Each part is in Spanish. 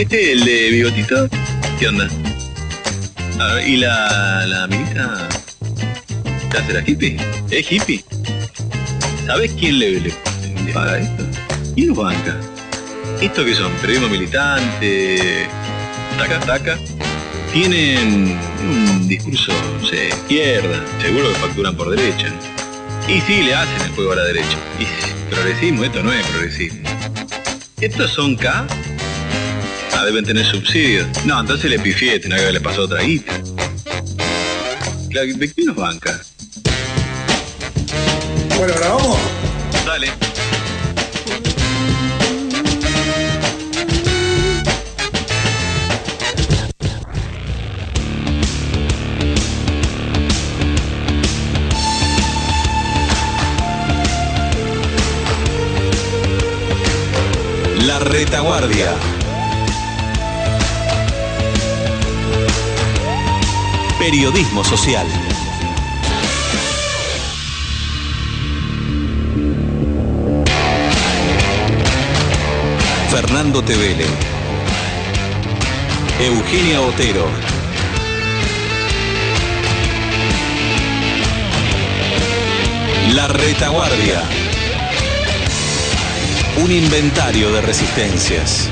el de bigotito, ¿qué onda? A ver, ¿y la amiguita? ¿Te hace la hippie? ¿Es hippie? ¿Sabés quién le paga esto? ¿Quién lo banca? ¿Esto qué son? ¿Periodismo militante? ¿Taca? Tienen un discurso, no sé, izquierda. Seguro que facturan por derecha. Y sí, le hacen el juego a la derecha. Y progresismo, esto no es progresismo. ¿Estos son K? Ah, deben tener subsidios. No, entonces le pifié, tenía que haberle pasado otra guita. ¿De quién nos banca? Bueno, ¿grabamos? Dale. La Retaguardia. Periodismo social. Fernando Tevele, Eugenia Otero, La Retaguardia. Un inventario de resistencias.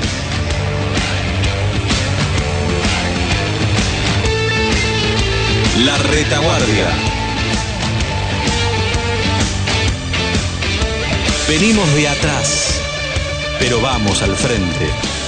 La Retaguardia. Venimos de atrás, pero vamos al frente.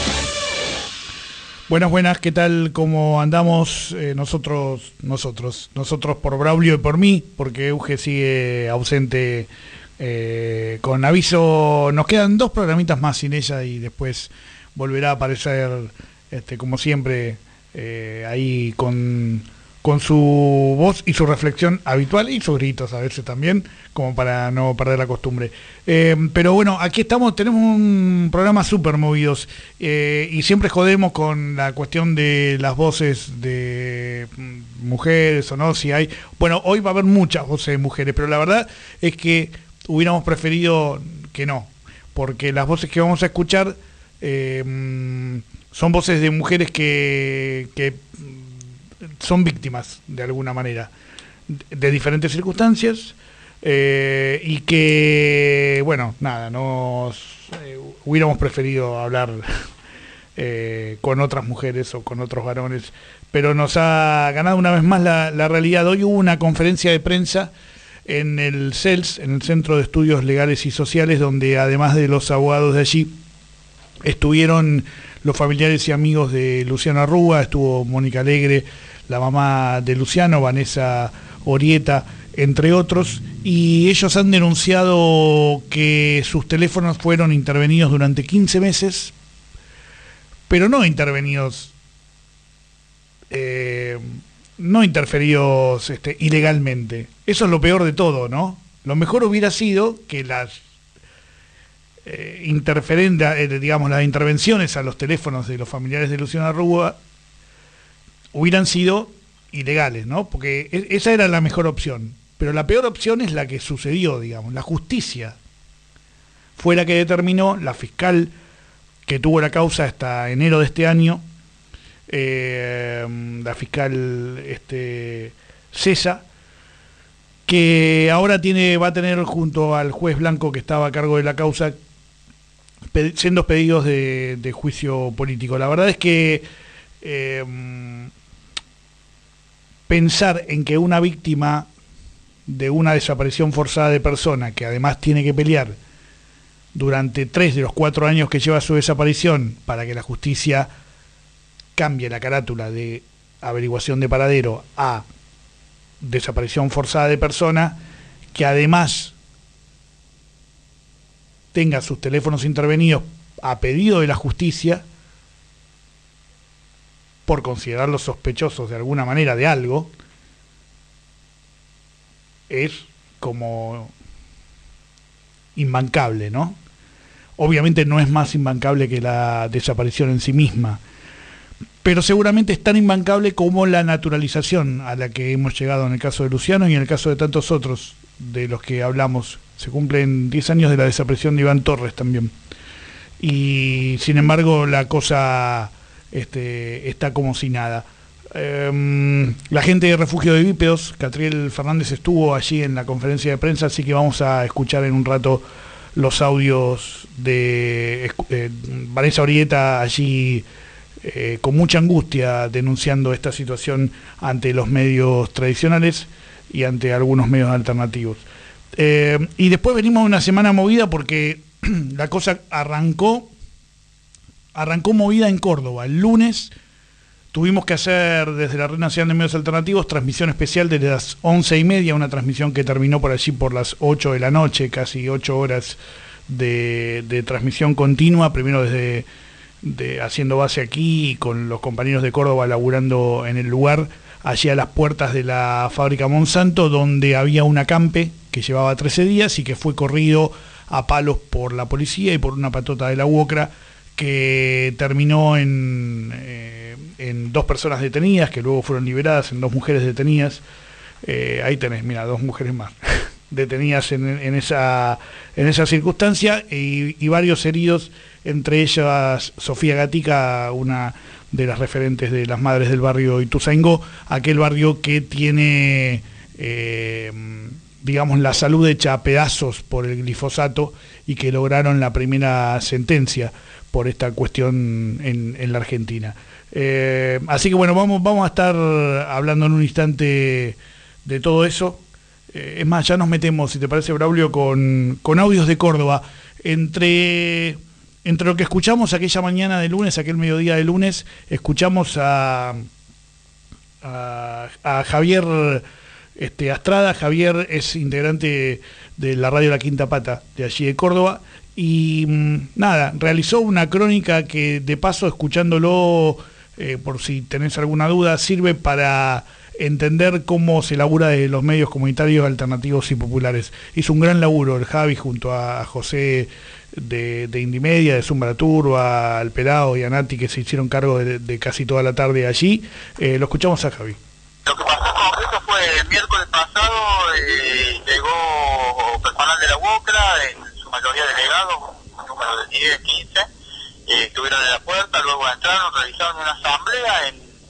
Buenas, ¿qué tal? ¿Cómo andamos? Nosotros por Braulio y por mí, porque Euge sigue ausente. Con aviso, nos quedan 2 programitas más sin ella y después volverá a aparecer, como siempre, ahí con su voz y su reflexión habitual y sus gritos a veces también, como para no perder la costumbre. Pero bueno, aquí estamos, tenemos un programa súper movidos y siempre jodemos con la cuestión de las voces de mujeres o no, si hay. Bueno, hoy va a haber muchas voces de mujeres, pero la verdad es que hubiéramos preferido que no, porque las voces que vamos a escuchar son voces de mujeres que son víctimas de alguna manera de diferentes circunstancias y que, bueno, nada, hubiéramos preferido hablar con otras mujeres o con otros varones, pero nos ha ganado una vez más la realidad. Hoy hubo una conferencia de prensa en el CELS, en el Centro de Estudios Legales y Sociales, donde además de los abogados de allí, estuvieron los familiares y amigos de Luciano Arruga, estuvo Mónica Alegre, la mamá de Luciano, Vanessa Orieta, entre otros, y ellos han denunciado que sus teléfonos fueron intervenidos durante 15 meses, pero no intervenidos, no interferidos ilegalmente. Eso es lo peor de todo, ¿no? Lo mejor hubiera sido que las las intervenciones a los teléfonos de los familiares de Luciano Arruga hubieran sido ilegales, ¿no? Porque esa era la mejor opción. Pero la peor opción es la que sucedió, digamos. La justicia fue la que determinó, la fiscal que tuvo la causa hasta enero de este año, la fiscal Cesa, que ahora va a tener junto al juez Blanco que estaba a cargo de la causa sendos pedidos de juicio político. La verdad es que pensar en que una víctima de una desaparición forzada de persona, que además tiene que pelear durante 3 de los 4 años que lleva su desaparición para que la justicia cambie la carátula de averiguación de paradero a desaparición forzada de persona, que además tenga sus teléfonos intervenidos a pedido de la justicia por considerarlos sospechosos de alguna manera de algo, es como imbancable, ¿no? Obviamente no es más imbancable que la desaparición en sí misma, pero seguramente es tan imbancable como la naturalización a la que hemos llegado en el caso de Luciano y en el caso de tantos otros de los que hablamos. Se cumplen 10 años de la desaparición de Iván Torres también. Y sin embargo la cosa está como si nada. La gente de Refugio de Bípedos, Catriel Fernández estuvo allí en la conferencia de prensa, así que vamos a escuchar en un rato los audios de Vanessa Orieta allí con mucha angustia denunciando esta situación ante los medios tradicionales y ante algunos medios alternativos. Y después venimos de una semana movida porque la cosa arrancó movida en Córdoba. El lunes tuvimos que hacer desde la Red Nacional de Medios Alternativos transmisión especial desde las 11:30, una transmisión que terminó por allí por las 8 de la noche, casi 8 horas de transmisión continua, primero desde haciendo base aquí con los compañeros de Córdoba laburando en el lugar, allí a las puertas de la fábrica Monsanto, donde había un acampe que llevaba 13 días y que fue corrido a palos por la policía y por una patota de la UOCRA, que terminó en 2 personas detenidas, que luego fueron liberadas, en 2 mujeres detenidas. Ahí tenés, mira, 2 mujeres más detenidas en esa circunstancia, y varios heridos, entre ellas Sofía Gatica, una de las referentes de las madres del barrio Ituzaingó, aquel barrio que tiene, digamos, la salud hecha a pedazos por el glifosato, y que lograron la primera sentencia por esta cuestión en la Argentina. Así que bueno, vamos a estar hablando en un instante de todo eso. Es más, ya nos metemos, si te parece, Braulio, con audios de Córdoba. Entre lo que escuchamos aquella mañana de lunes, aquel mediodía de lunes, escuchamos a Javier Astrada. Javier es integrante de la radio La Quinta Pata, de allí de Córdoba, y nada, realizó una crónica que, de paso, escuchándolo, por si tenés alguna duda, sirve para entender cómo se labura de los medios comunitarios, alternativos y populares. Hizo un gran laburo el Javi junto a José de Indimedia, de Zumba la Turba, al Pelado y a Nati, que se hicieron cargo de casi toda la tarde allí. Lo escuchamos a Javi. Lo que pasó con esto fue el miércoles pasado, llegó personal de la UOCRA, en su mayoría delegados, un número de 10, 15, estuvieron en la puerta, luego entraron, realizaron una asamblea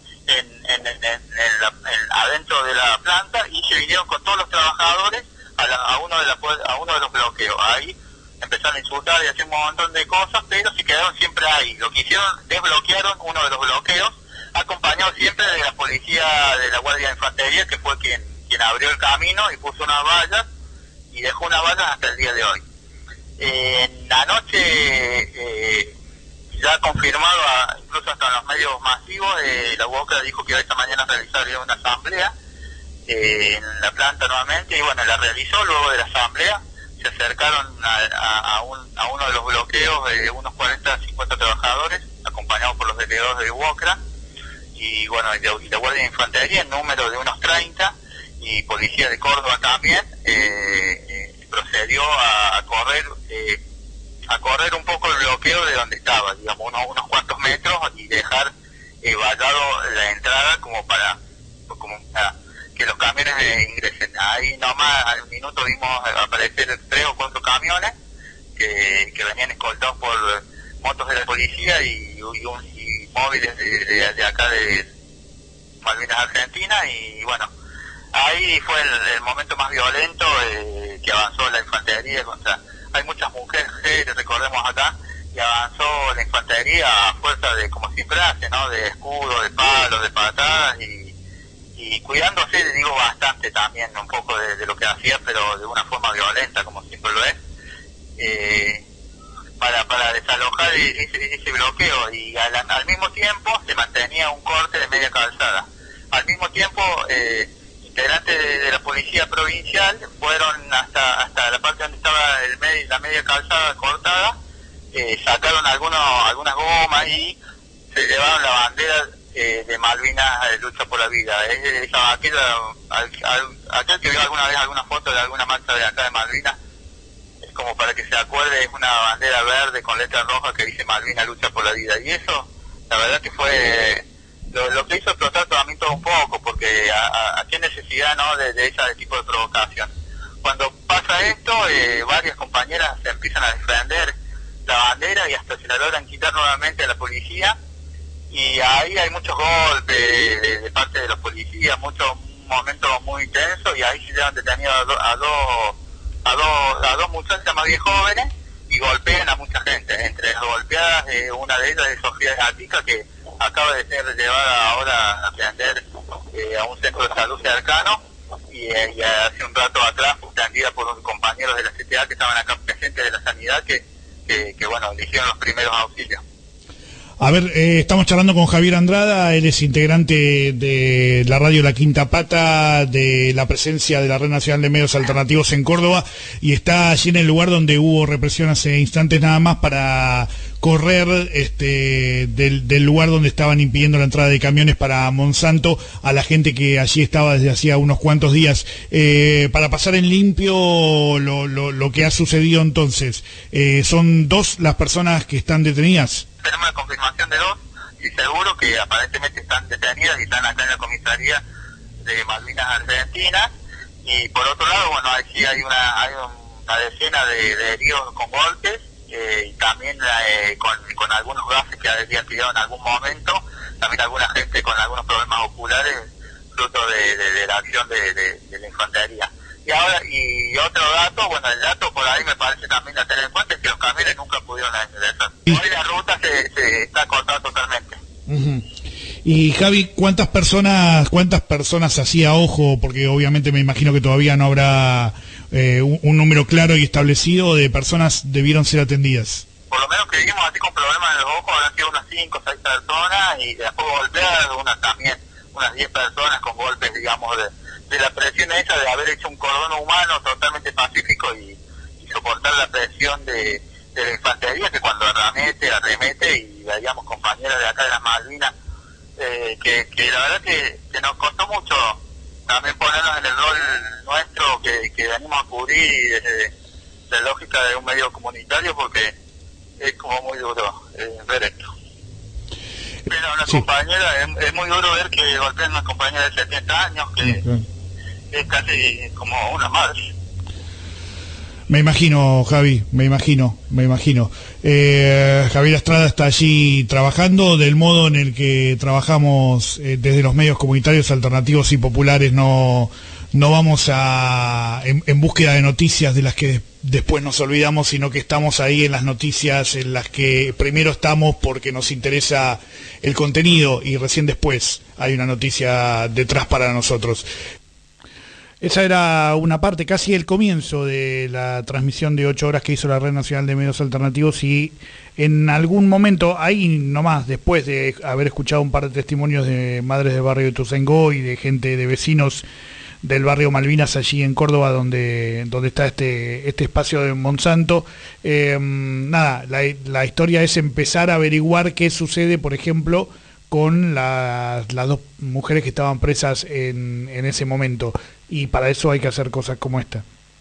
adentro de la planta, y se vinieron con todos los trabajadores a uno de los bloqueos. Ahí empezaron a insultar y hacer un montón de cosas, pero se quedaron siempre ahí. Lo que hicieron, desbloquearon uno de los bloqueos, acompañado siempre de la policía de la Guardia de Infantería, que fue quien abrió el camino y puso unas vallas, y dejó unas vallas hasta el día de hoy. En la noche, ya confirmado, incluso hasta en los medios masivos, la UOCRA dijo que esta mañana realizaría una asamblea en la planta nuevamente, y bueno, la realizó. Luego de la asamblea se acercaron a uno de los bloqueos de unos 40, 50 trabajadores, acompañados por los delegados de UOCRA, y bueno, y la Guardia de Infantería, en número de unos 30, y Policía de Córdoba también, procedió a correr un poco el bloqueo de donde estaba, digamos, unos cuantos metros, y dejar vallado la entrada como para que los camiones ingresen. Ahí nomás al minuto vimos aparecer 3 o 4 camiones que venían escoltados por motos de la policía y móviles de acá de Malvinas Argentina, y bueno, ahí fue el momento más violento que avanzó la infantería contra... Hay muchas mujeres, recordemos acá, y avanzó la infantería a fuerza de, como siempre hace, ¿no?, de escudos, de palos, de patadas, y cuidándose, digo, bastante también, un poco de lo que hacía, pero de una forma violenta, como siempre lo es, para desalojar ese bloqueo. Y al mismo tiempo se mantenía un corte de media calzada. Al mismo tiempo, integrantes de la policía provincial fueron hasta la parte donde estaba la media calzada cortada, sacaron algunas gomas y se llevaron la bandera de Malvinas, lucha por la vida. Aquel que vio alguna vez alguna foto de alguna marcha de acá de Malvinas, es como para que se acuerde, es una bandera verde con letra roja que dice Malvinas, lucha por la vida. Y eso, la verdad que fue lo que hizo explotar también todo un poco, porque qué necesidad, ¿no?, de ese tipo de provocación. Cuando pasa esto, varias compañeras se empiezan a defender la bandera y hasta se la logran quitar nuevamente a la policía, y ahí hay muchos golpes de parte de los policías, muchos momentos muy tensos, y ahí se llevan detenidos a dos muchachas más bien jóvenes y golpean a mucha gente. Entre las golpeadas, una de ellas es Sofía Gatica, que acaba de ser llevada ahora a atender a un centro de salud cercano, y hace un rato atrás fue atendida por un compañero de la CTA que estaban acá presentes de la sanidad, que bueno, le hicieron los primeros auxilios. A ver, estamos charlando con Javier Andrada, él es integrante de la radio La Quinta Pata, de la presencia de la Red Nacional de Medios Alternativos en Córdoba, y está allí en el lugar donde hubo represión hace instantes nada más para correr del lugar donde estaban impidiendo la entrada de camiones para Monsanto a la gente que allí estaba desde hacía unos cuantos días. Para pasar en limpio lo que ha sucedido entonces, ¿son 2 las personas que están detenidas? Tenemos la confirmación de 2, y seguro que aparentemente están detenidas y están acá en la comisaría de Malvinas Argentina. Y por otro lado, bueno, aquí hay una decena de heridos con golpes, y también con algunos gases que habían tirado en algún momento, también alguna gente con algunos problemas oculares, fruto de la acción de la infantería. Y ahora, y otro dato, bueno, el dato por ahí me parece también a tener en cuenta, es que los camiones nunca pudieron ingresar. Hoy la ruta se está cortada totalmente. Uh-huh. Y Javi, ¿cuántas personas hacía ojo? Porque obviamente me imagino que todavía no habrá un número claro y establecido de personas debieron ser atendidas. Por lo menos que vimos así con problemas en los ojos, habrán sido unas 5 o 6 personas, y después golpeadas unas 10 personas con golpes, digamos, de la presión esa de haber hecho un cordón humano totalmente pacífico y soportar la presión de la infantería, que cuando arremete, y veíamos compañeras de acá de las Malvinas, que la verdad que nos costó mucho también ponernos en el rol nuestro que venimos a cubrir, y desde la lógica de un medio comunitario, porque es como muy duro ver esto. Pero una compañera, es muy duro ver que golpean a una compañera de 70 años, que es casi como una madre. Me imagino, Javi, me imagino. Javier Estrada está allí trabajando del modo en el que trabajamos desde los medios comunitarios, alternativos y populares. No vamos en búsqueda de noticias de las que después nos olvidamos, sino que estamos ahí en las noticias en las que primero estamos porque nos interesa el contenido, y recién después hay una noticia detrás para nosotros. Esa era una parte, casi el comienzo de la transmisión de 8 horas que hizo la Red Nacional de Medios Alternativos, y en algún momento, ahí nomás, después de haber escuchado un par de testimonios de madres del barrio de Ituzaingó y de gente, de vecinos del barrio Malvinas allí en Córdoba, donde está este espacio de Monsanto, la historia es empezar a averiguar qué sucede, por ejemplo, con las 2 mujeres que estaban presas en ese momento, y para eso hay que hacer cosas como esta.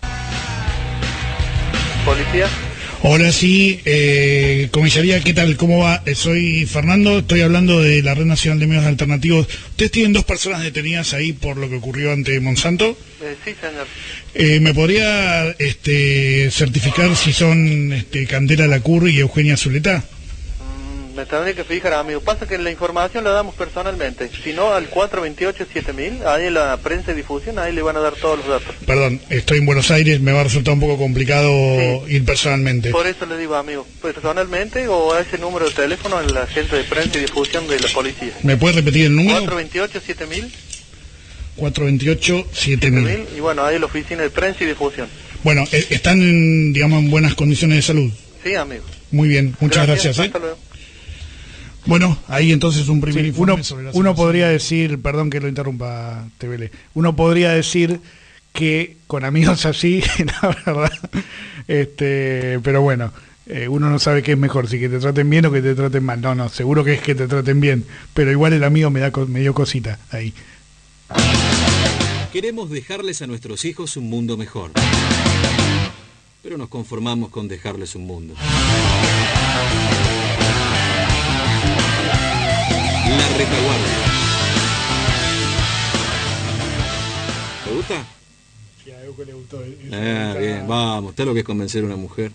¿Policía? Hola, sí, comisaría, ¿qué tal? ¿Cómo va? Soy Fernando, estoy hablando de la Red Nacional de Medios Alternativos. ¿Ustedes tienen 2 personas detenidas ahí por lo que ocurrió ante Monsanto? Sí, señor. ¿Me podría certificar si son Candela Lacurri y Eugenia Zuleta? Me tendré que fijar, amigo. Pasa que la información la damos personalmente. Si no, al 428-7000, ahí en la prensa y difusión, ahí le van a dar todos los datos. Perdón, estoy en Buenos Aires, me va a resultar un poco complicado ir personalmente. Por eso le digo, amigo, personalmente o a ese número de teléfono en la gente de prensa y difusión de la policía. ¿Me puede repetir el número? 428-7000. 428-7000. Y bueno, ahí en la oficina de prensa y difusión. Bueno, ¿están en buenas condiciones de salud? Sí, amigo. Muy bien, muchas gracias. Hasta luego. Bueno, ahí entonces un primer informe sobre la situación. Uno podría decir, perdón que lo interrumpa, Tevele, uno podría decir que con amigos así, la verdad, pero bueno, uno no sabe qué es mejor, si que te traten bien o que te traten mal. No, seguro que es que te traten bien, pero igual el amigo me dio cosita ahí. Queremos dejarles a nuestros hijos un mundo mejor, pero nos conformamos con dejarles un mundo. La retaguardia. ¿Te gusta? Sí, a Euco le gustó. Bien, vamos, está lo que es convencer a una mujer.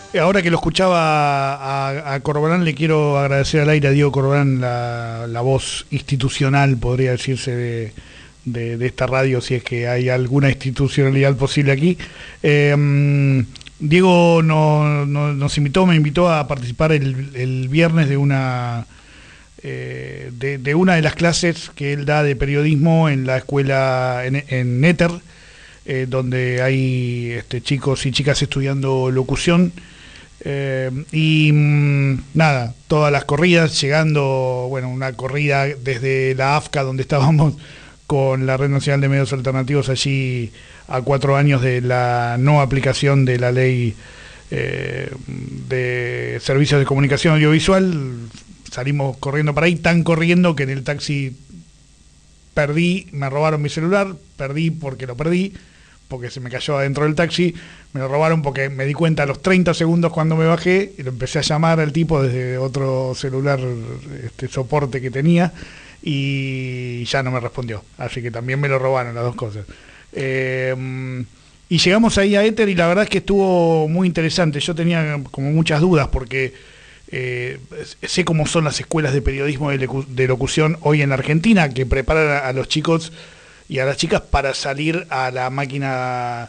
Ahora que lo escuchaba a Corbalán, le quiero agradecer al aire a Diego Corbalán la voz institucional, podría decirse, de esta radio, si es que hay alguna institucionalidad posible aquí. Diego me invitó a participar el viernes de una de las clases que él da de periodismo en la escuela en Éter, donde hay chicos y chicas estudiando locución. Nada, todas las corridas, llegando, bueno, una corrida desde la AFCA, donde estábamos con la Red Nacional de Medios Alternativos, allí a 4 años de la no aplicación de la ley de servicios de comunicación audiovisual. Salimos corriendo para ahí, tan corriendo que en el taxi me robaron mi celular, porque se me cayó adentro del taxi, me lo robaron porque me di cuenta a los 30 segundos cuando me bajé y lo empecé a llamar al tipo desde otro celular, soporte que tenía, y ya no me respondió, así que también me lo robaron, las dos cosas. Y llegamos ahí a Éter y la verdad es que estuvo muy interesante. Yo tenía como muchas dudas porque sé cómo son las escuelas de periodismo de locución hoy en Argentina, que preparan a los chicos y a las chicas para salir a la máquina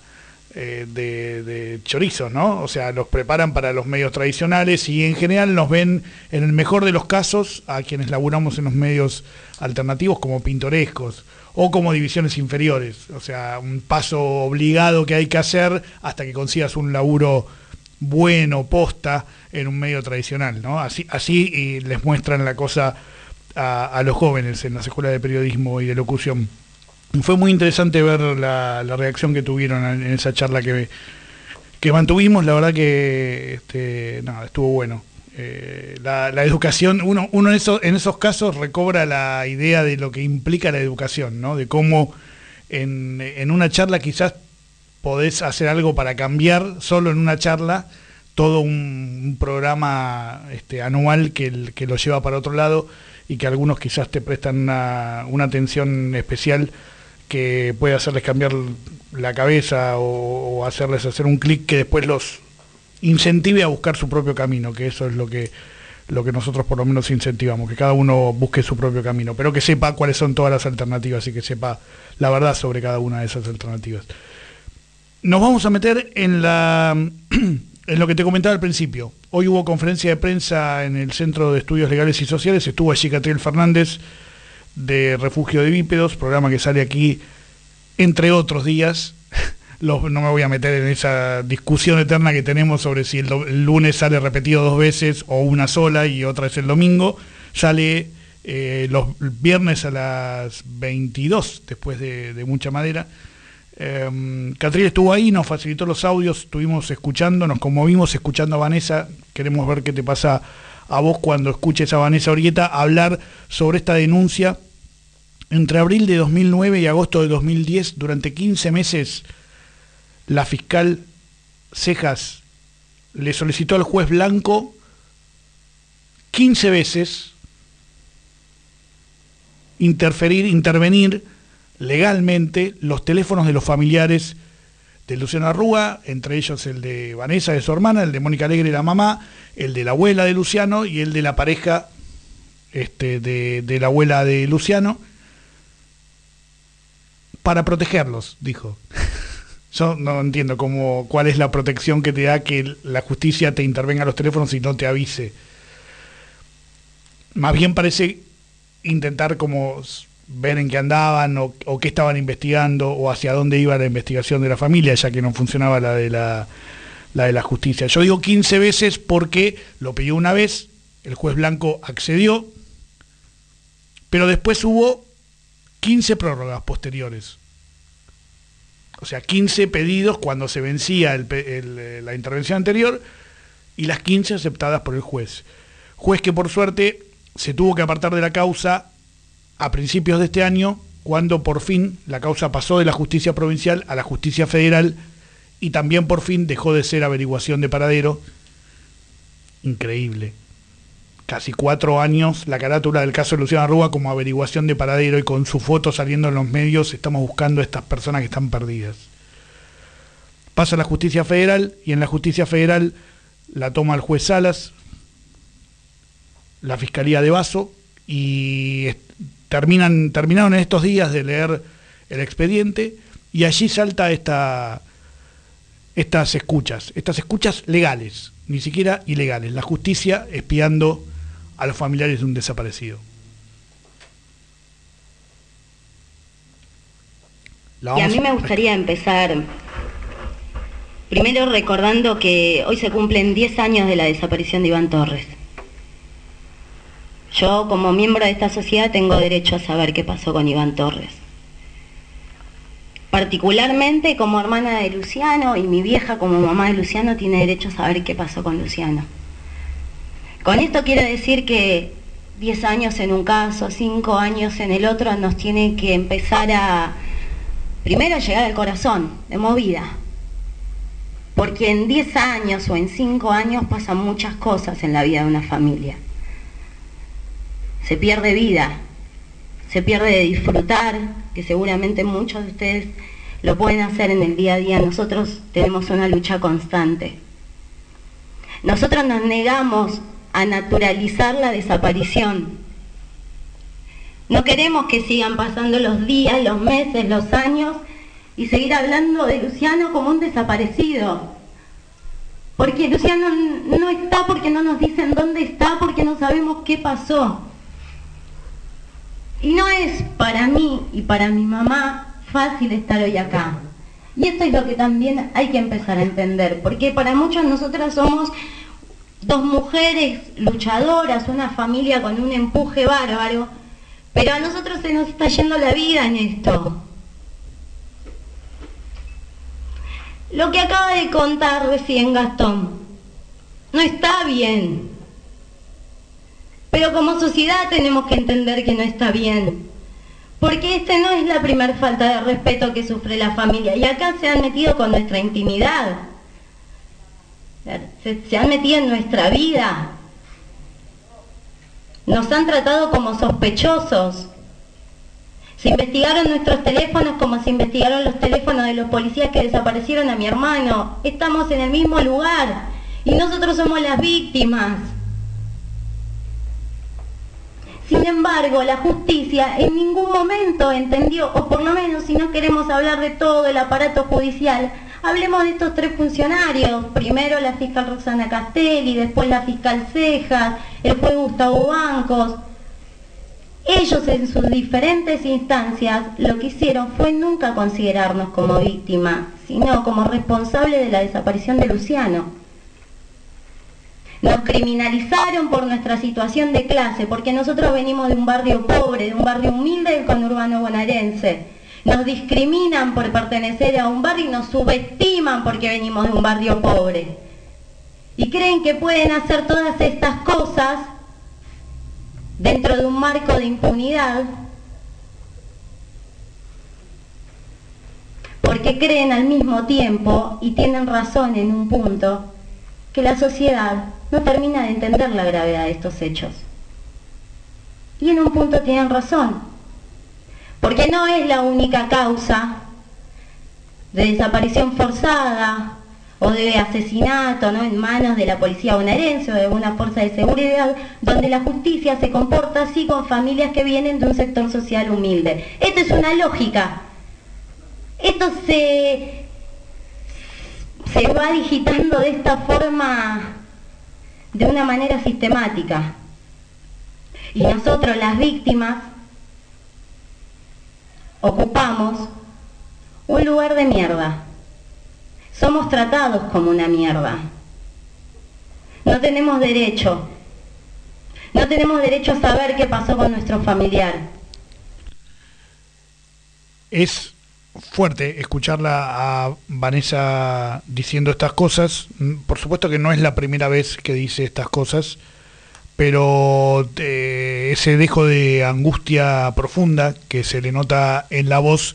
de chorizos, ¿no? O sea, los preparan para los medios tradicionales y en general nos ven, en el mejor de los casos, a quienes laburamos en los medios alternativos como pintorescos o como divisiones inferiores. O sea, un paso obligado que hay que hacer hasta que consigas un laburo bueno, posta, en un medio tradicional, ¿no? Así y les muestran la cosa a los jóvenes en las escuelas de periodismo y de locución. Fue muy interesante ver la reacción que tuvieron en esa charla que mantuvimos. La verdad que estuvo bueno. La educación, uno en esos casos recobra la idea de lo que implica la educación, ¿no? De cómo en una charla quizás podés hacer algo para cambiar, solo en una charla, todo un programa anual que lo lleva para otro lado y que algunos quizás te prestan una atención especial que puede hacerles cambiar la cabeza o hacerles hacer un clic que después los incentive a buscar su propio camino, que eso es lo que nosotros por lo menos incentivamos, que cada uno busque su propio camino, pero que sepa cuáles son todas las alternativas y que sepa la verdad sobre cada una de esas alternativas. Nos vamos a meter en lo que te comentaba al principio. Hoy hubo conferencia de prensa en el Centro de Estudios Legales y Sociales, estuvo allí Catriel Fernández, de Refugio de Bípedos, programa que sale aquí entre otros días. No me voy a meter en esa discusión eterna que tenemos sobre si el lunes sale repetido 2 veces o una sola y otra es el domingo. Sale los viernes a las 22, después de mucha madera. Catriel estuvo ahí, nos facilitó los audios, estuvimos escuchando, nos conmovimos escuchando a Vanessa. Queremos ver qué te pasa a vos cuando escuches a Vanessa Orrieta hablar sobre esta denuncia. Entre abril de 2009 y agosto de 2010, durante 15 meses, la fiscal Cejas le solicitó al juez Blanco 15 veces intervenir legalmente los teléfonos de los familiares de Luciano Rúa, entre ellos el de Vanessa, de su hermana, el de Mónica Alegre, la mamá, el de la abuela de Luciano y el de la pareja de la abuela de Luciano, para protegerlos, dijo. Yo no entiendo cuál es la protección que te da que la justicia te intervenga a los teléfonos y no te avise. Más bien parece intentar como ver en qué andaban o qué estaban investigando o hacia dónde iba la investigación de la familia, ya que no funcionaba la de la justicia. Yo digo 15 veces porque lo pidió una vez, el juez Blanco accedió, pero después hubo 15 prórrogas posteriores. O sea, 15 pedidos cuando se vencía la intervención anterior y las 15 aceptadas por el juez. Juez que por suerte se tuvo que apartar de la causa a principios de este año, cuando por fin la causa pasó de la justicia provincial a la justicia federal y también por fin dejó de ser averiguación de paradero. Increíble. Casi 4 años la carátula del caso de Luciano Rúa como averiguación de paradero y con su foto saliendo en los medios, estamos buscando a estas personas que están perdidas. Pasa a la justicia federal y en la justicia federal la toma el juez Salas, la Fiscalía de Basso, y terminaron en estos días de leer el expediente, y allí salta estas escuchas legales, ni siquiera ilegales, la justicia espiando a los familiares de un desaparecido. Y a mí me gustaría empezar primero recordando que hoy se cumplen 10 años de la desaparición de Iván Torres. Yo, como miembro de esta sociedad, tengo derecho a saber qué pasó con Iván Torres. Particularmente como hermana de Luciano, y mi vieja como mamá de Luciano tiene derecho a saber qué pasó con Luciano. Con esto quiero decir que 10 años en un caso, 5 años en el otro, nos tiene que empezar a, primero, llegar al corazón, de movida. Porque en 10 años o en 5 años pasan muchas cosas en la vida de una familia. Se pierde vida, se pierde de disfrutar, que seguramente muchos de ustedes lo pueden hacer en el día a día. Nosotros tenemos una lucha constante. Nosotros nos negamos a naturalizar la desaparición. No queremos que sigan pasando los días, los meses, los años y seguir hablando de Luciano como un desaparecido. Porque Luciano no está, porque no nos dicen dónde está, porque no sabemos qué pasó. Y no es para mí y para mi mamá fácil estar hoy acá. Y esto es lo que también hay que empezar a entender, porque para muchos nosotras somos dos mujeres luchadoras, una familia con un empuje bárbaro, pero a nosotros se nos está yendo la vida en esto. Lo que acaba de contar recién Gastón no está bien. Pero como sociedad tenemos que entender que no está bien. Porque no es la primera falta de respeto que sufre la familia. Y acá se han metido con nuestra intimidad. Se han metido en nuestra vida. Nos han tratado como sospechosos. Se investigaron nuestros teléfonos como se investigaron los teléfonos de los policías que desaparecieron a mi hermano. Estamos en el mismo lugar. Y nosotros somos las víctimas. Sin embargo, la justicia en ningún momento entendió, o por lo menos si no queremos hablar de todo el aparato judicial, hablemos de estos 3 funcionarios. Primero la fiscal Roxana Castelli, después la fiscal Cejas, el juez Gustavo Bancos. Ellos en sus diferentes instancias lo que hicieron fue nunca considerarnos como víctima, sino como responsable de la desaparición de Luciano. Nos criminalizaron por nuestra situación de clase, porque nosotros venimos de un barrio pobre, de un barrio humilde del conurbano bonaerense. Nos discriminan por pertenecer a un barrio y nos subestiman porque venimos de un barrio pobre. Y creen que pueden hacer todas estas cosas dentro de un marco de impunidad, porque creen al mismo tiempo, y tienen razón en un punto, que la sociedad no termina de entender la gravedad de estos hechos. Y en un punto tienen razón, porque no es la única causa de desaparición forzada o de asesinato, ¿no?, en manos de la policía bonaerense o de alguna fuerza de seguridad, donde la justicia se comporta así con familias que vienen de un sector social humilde. Esto es una lógica. Esto se va digitando de esta forma, de una manera sistemática. Y nosotros, las víctimas, ocupamos un lugar de mierda. Somos tratados como una mierda. No tenemos derecho. No tenemos derecho a saber qué pasó con nuestro familiar. Es fuerte escucharla a Vanessa diciendo estas cosas. Por supuesto que no es la primera vez que dice estas cosas, pero ese dejo de angustia profunda que se le nota en la voz,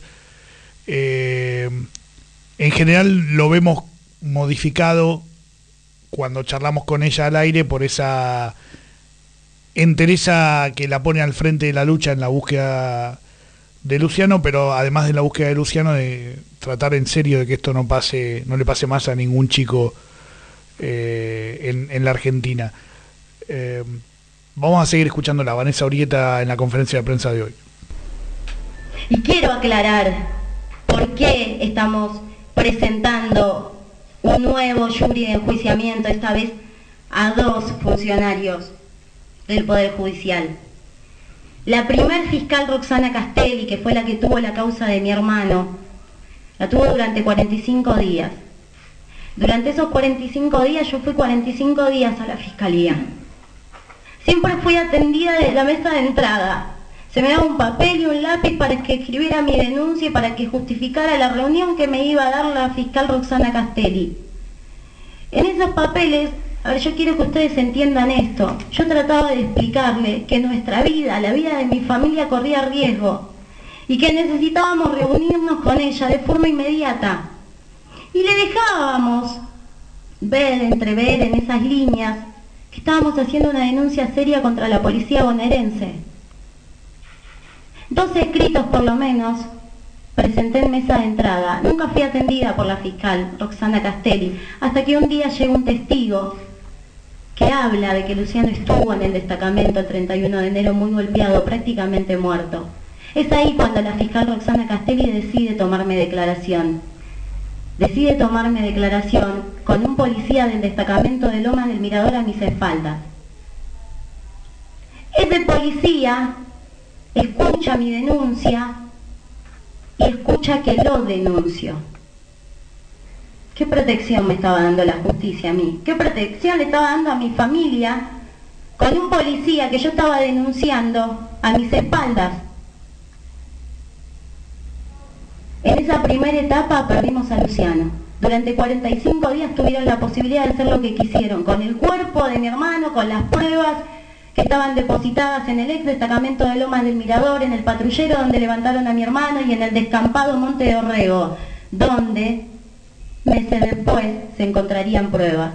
en general lo vemos modificado cuando charlamos con ella al aire por esa entereza que la pone al frente de la lucha en la búsqueda de Luciano, pero además de la búsqueda de Luciano, de tratar en serio de que esto no le pase más a ningún chico en la Argentina. Vamos a seguir escuchando a Vanessa Urrieta en la conferencia de prensa de hoy. Y quiero aclarar por qué estamos presentando un nuevo jury de enjuiciamiento, esta vez a 2 funcionarios del Poder Judicial. La primer fiscal, Roxana Castelli, que fue la que tuvo la causa de mi hermano, la tuvo durante 45 días. Durante esos 45 días, yo fui 45 días a la fiscalía. Siempre fui atendida desde la mesa de entrada. Se me daba un papel y un lápiz para que escribiera mi denuncia y para que justificara la reunión que me iba a dar la fiscal Roxana Castelli. En esos papeles, a ver, yo quiero que ustedes entiendan esto. Yo trataba de explicarle que nuestra vida, la vida de mi familia, corría riesgo y que necesitábamos reunirnos con ella de forma inmediata. Y le dejábamos entrever en esas líneas que estábamos haciendo una denuncia seria contra la policía bonaerense. 2 escritos por lo menos presenté en mesa de entrada. Nunca fui atendida por la fiscal Roxana Castelli, hasta que un día llegó un testigo que habla de que Luciano estuvo en el destacamento el 31 de enero muy golpeado, prácticamente muerto. Es ahí cuando la fiscal Roxana Castelli decide tomarme declaración. Decide tomarme declaración con un policía del destacamento de Lomas del Mirador a mis espaldas. Ese policía escucha mi denuncia y escucha que lo denuncio. ¿Qué protección me estaba dando la justicia a mí? ¿Qué protección le estaba dando a mi familia con un policía que yo estaba denunciando a mis espaldas? En esa primera etapa perdimos a Luciano. Durante 45 días tuvieron la posibilidad de hacer lo que quisieron, con el cuerpo de mi hermano, con las pruebas que estaban depositadas en el ex destacamento de Lomas del Mirador, en el patrullero donde levantaron a mi hermano y en el descampado Monte de Orrego, donde meses después se encontrarían pruebas.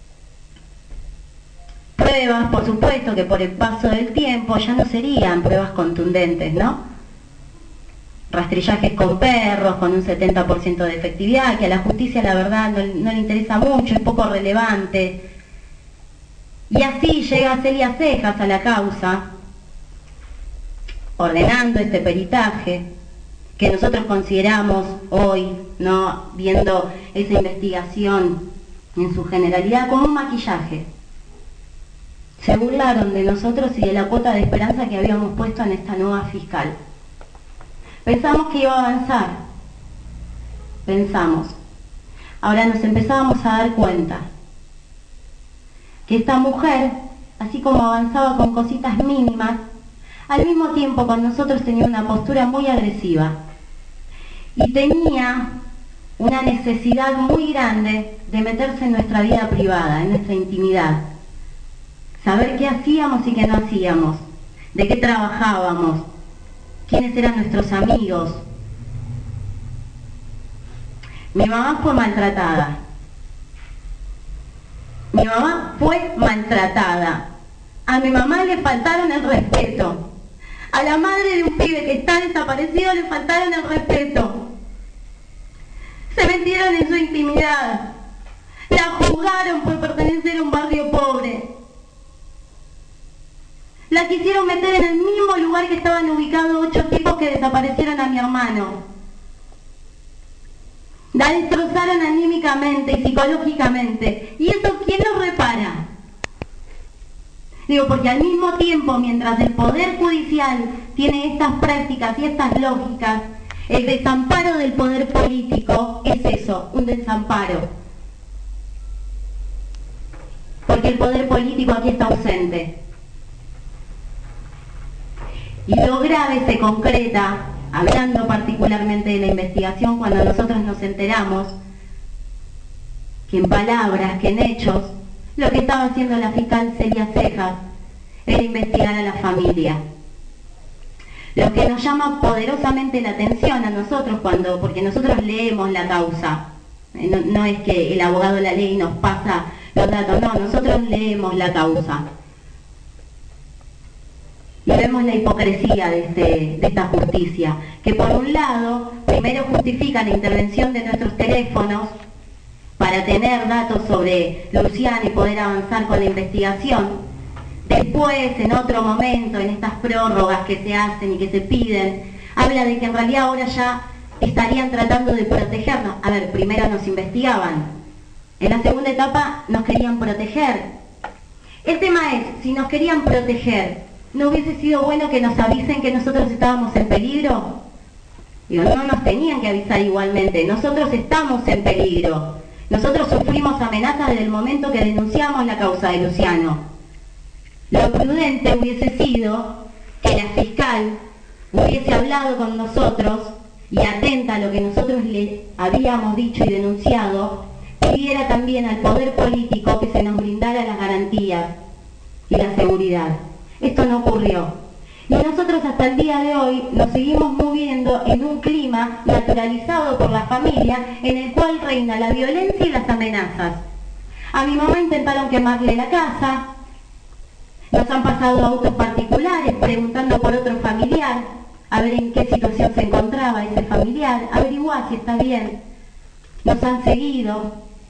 Pruebas, por supuesto, que por el paso del tiempo ya no serían pruebas contundentes, ¿no? Rastrillajes con perros, con un 70% de efectividad, que a la justicia la verdad no le interesa mucho, es poco relevante. Y así llega Celia Cejas a la causa, ordenando este peritaje, que nosotros consideramos hoy, ¿no?, viendo esa investigación en su generalidad, como un maquillaje. Se burlaron de nosotros y de la cuota de esperanza que habíamos puesto en esta nueva fiscal. Pensamos que iba a avanzar, pensamos. Ahora nos empezábamos a dar cuenta que esta mujer, así como avanzaba con cositas mínimas, al mismo tiempo con nosotros tenía una postura muy agresiva y tenía una necesidad muy grande de meterse en nuestra vida privada, en nuestra intimidad, saber qué hacíamos y qué no hacíamos, de qué trabajábamos, quiénes eran nuestros amigos. Mi mamá fue maltratada. Mi mamá fue maltratada. A mi mamá le faltaron el respeto. A la madre de un pibe que está desaparecido le faltaron el respeto. Se metieron en su intimidad. La juzgaron por pertenecer a un barrio pobre. La quisieron meter en el mismo lugar que estaban ubicados 8 tipos que desaparecieron a mi hermano. La destrozaron anímicamente y psicológicamente. ¿Y eso quién lo repara? Digo, porque al mismo tiempo, mientras el Poder Judicial tiene estas prácticas y estas lógicas, el desamparo del poder político es eso, un desamparo. Porque el poder político aquí está ausente. Y lo grave se concreta, hablando particularmente de la investigación, cuando nosotros nos enteramos que en palabras, que en hechos, lo que estaba haciendo la fiscal Celia Cejas era investigar a la familia. Lo que nos llama poderosamente la atención a nosotros, porque nosotros leemos la causa, no es que el abogado de la ley nos pasa los datos, no, nosotros leemos la causa. Y vemos la hipocresía de esta justicia, que por un lado, primero justifica la intervención de nuestros teléfonos para tener datos sobre Luciano y poder avanzar con la investigación. Después, en otro momento, en estas prórrogas que se hacen y que se piden, habla de que en realidad ahora ya estarían tratando de protegernos. A ver, primero nos investigaban, en la segunda etapa nos querían proteger. El tema es, si nos querían proteger, ¿no hubiese sido bueno que nos avisen que nosotros estábamos en peligro? Digo, no nos tenían que avisar igualmente, nosotros estamos en peligro. Nosotros sufrimos amenazas desde el momento que denunciamos la causa de Luciano. Lo prudente hubiese sido que la fiscal hubiese hablado con nosotros y, atenta a lo que nosotros le habíamos dicho y denunciado, pidiera también al poder político que se nos brindara las garantías y la seguridad. Esto no ocurrió. Y nosotros hasta el día de hoy nos seguimos moviendo en un clima naturalizado por la familia en el cual reina la violencia y las amenazas. A mi mamá intentaron quemarle la casa, nos han pasado autos particulares preguntando por otro familiar, a ver en qué situación se encontraba ese familiar, averiguar si está bien. Nos han seguido.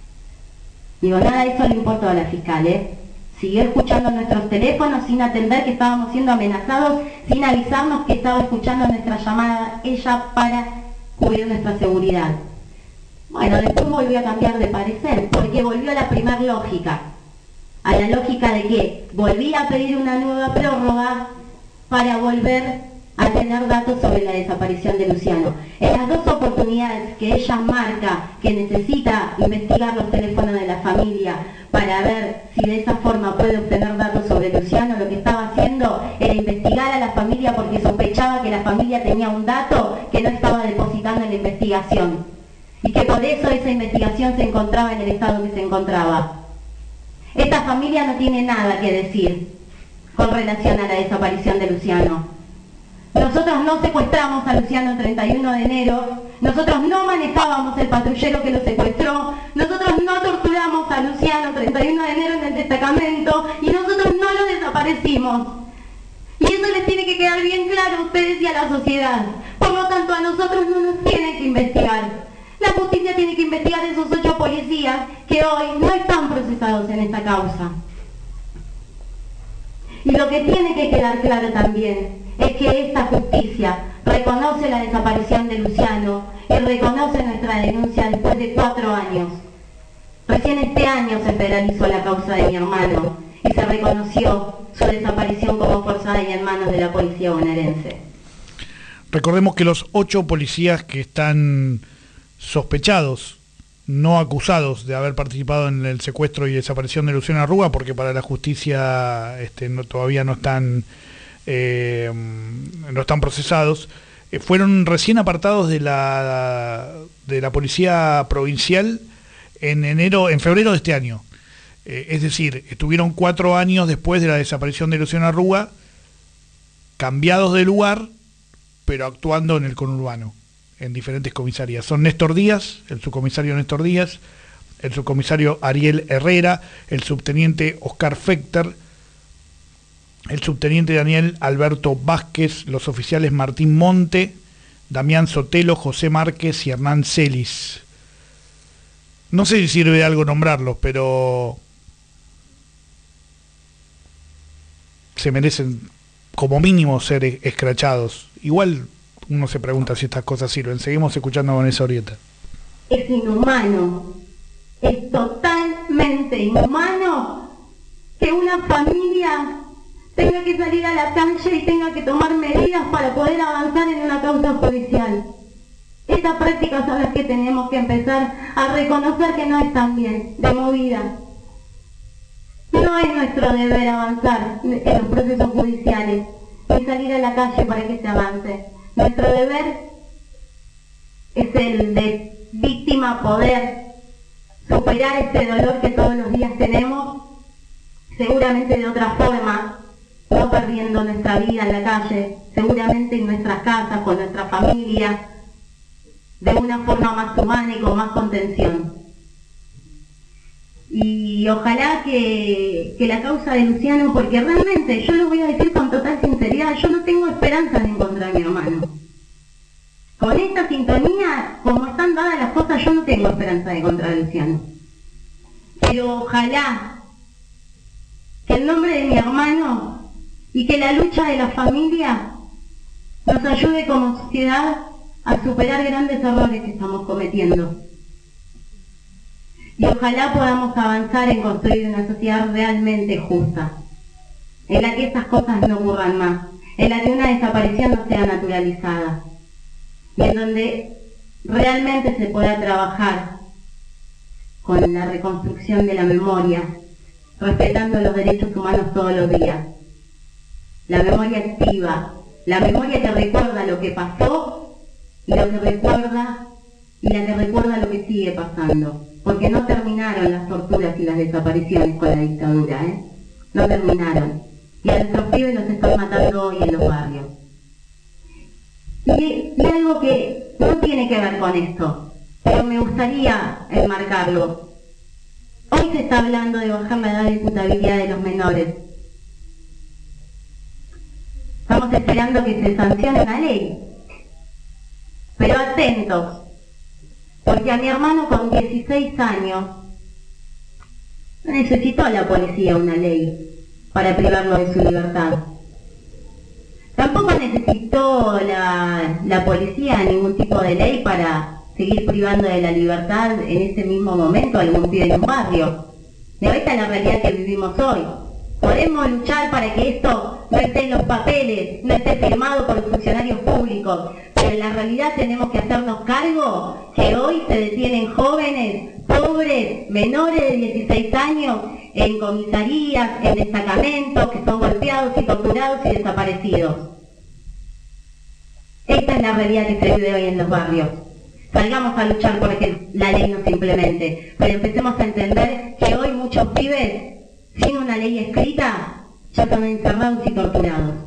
Digo, nada de eso le importó a la fiscal, Siguió escuchando nuestros teléfonos sin atender que estábamos siendo amenazados, sin avisarnos que estaba escuchando nuestra llamada ella para cubrir nuestra seguridad. Bueno, después volvió a cambiar de parecer, porque volvió a la primer lógica, a la lógica de que volvía a pedir una nueva prórroga para volver a tener datos sobre la desaparición de Luciano. En las dos oportunidades que ella marca que necesita investigar los teléfonos de la familia para ver si de esa forma puede obtener datos sobre Luciano, lo que estaba haciendo era investigar a la familia porque sospechaba que la familia tenía un dato que no estaba depositando en la investigación y que por eso esa investigación se encontraba en el estado que se encontraba. Esta familia no tiene nada que decir con relación a la desaparición de Luciano. Nosotros no secuestramos a Luciano el 31 de enero, nosotros no manejábamos el patrullero que lo secuestró, nosotros no torturamos a Luciano el 31 de enero en el destacamento y nosotros no lo desaparecimos. Y eso les tiene que quedar bien claro a ustedes y a la sociedad. Por lo tanto, a nosotros no nos tienen que investigar. La justicia tiene que investigar a esos 8 policías que hoy no están procesados en esta causa. Y lo que tiene que quedar claro también es que esta justicia reconoce la desaparición de Luciano y reconoce nuestra denuncia después de 4 años. Recién este año se federalizó la causa de mi hermano y se reconoció su desaparición como forzada y en manos de la policía bonaerense. Recordemos que los 8 policías que están sospechados, no acusados de haber participado en el secuestro y desaparición de Luciano Arruga, porque para la justicia todavía no están procesados, fueron recién apartados de la policía provincial en febrero de este año. Es decir, estuvieron 4 años después de la desaparición de Luciano Arruga, cambiados de lugar, pero actuando en el conurbano, en diferentes comisarías. Son Néstor Díaz, el subcomisario Néstor Díaz, el subcomisario Ariel Herrera, el subteniente Oscar Fechter, el subteniente Daniel Alberto Vázquez, los oficiales Martín Monte, Damián Sotelo, José Márquez y Hernán Celis. No sé si sirve de algo nombrarlos, pero se merecen como mínimo ser escrachados. Igual uno se pregunta si estas cosas sirven. Seguimos escuchando a Vanessa Orieta. Es inhumano, es totalmente inhumano que una familia tenga que salir a la calle y tenga que tomar medidas para poder avanzar en una causa judicial. Estas prácticas son las que tenemos que empezar a reconocer que no están bien, de movida. No es nuestro deber avanzar en los procesos judiciales, ni salir a la calle para que se avance. Nuestro deber es el de víctima poder superar este dolor que todos los días tenemos, seguramente de otra forma, no perdiendo nuestra vida en la calle, seguramente en nuestras casas, con nuestra familia, de una forma más humana y con más contención. Y ojalá que la causa de Luciano, porque realmente, yo lo voy a decir con total sinceridad, yo no tengo esperanzas de encontrar a mi hermano. Con esta sintonía, como están dadas las cosas, yo no tengo esperanza de encontrar a Luciano. pero ojalá que en nombre de mi hermano y que la lucha de la familia nos ayude como sociedad a superar grandes errores que estamos cometiendo. Y ojalá podamos avanzar en construir una sociedad realmente justa, en la que estas cosas no ocurran más, en la que una desaparición no sea naturalizada, y en donde realmente se pueda trabajar con la reconstrucción de la memoria, respetando los derechos humanos todos los días. La memoria activa, la memoria que recuerda lo que pasó y lo que recuerda y la que recuerda lo que sigue pasando. Porque no terminaron las torturas y las desapariciones con la dictadura, no terminaron. Y a nuestros pibes los están matando hoy en los barrios. Y algo que no tiene que ver con esto, pero me gustaría enmarcarlo. Hoy se está hablando de bajar la edad de imputabilidad de los menores. Estamos esperando que se sancione una ley. Pero atentos, porque a mi hermano con 16 años no necesitó la policía una ley para privarlo de su libertad. Tampoco necesitó la policía ningún tipo de ley para seguir privando de la libertad en ese mismo momento a algún pibe en un barrio. Y esta es la realidad que vivimos hoy. Podemos luchar para que esto no esté en los papeles, no esté firmado por los funcionarios públicos, pero en la realidad tenemos que hacernos cargo que hoy se detienen jóvenes, pobres, menores de 16 años, en comisarías, en destacamentos, que son golpeados y torturados y desaparecidos. Esta es la realidad que se vive hoy en los barrios. Salgamos a luchar por que la ley no se implemente, pero empecemos a entender que hoy muchos pibes, sin una ley escrita, ya están encerrados y torturados.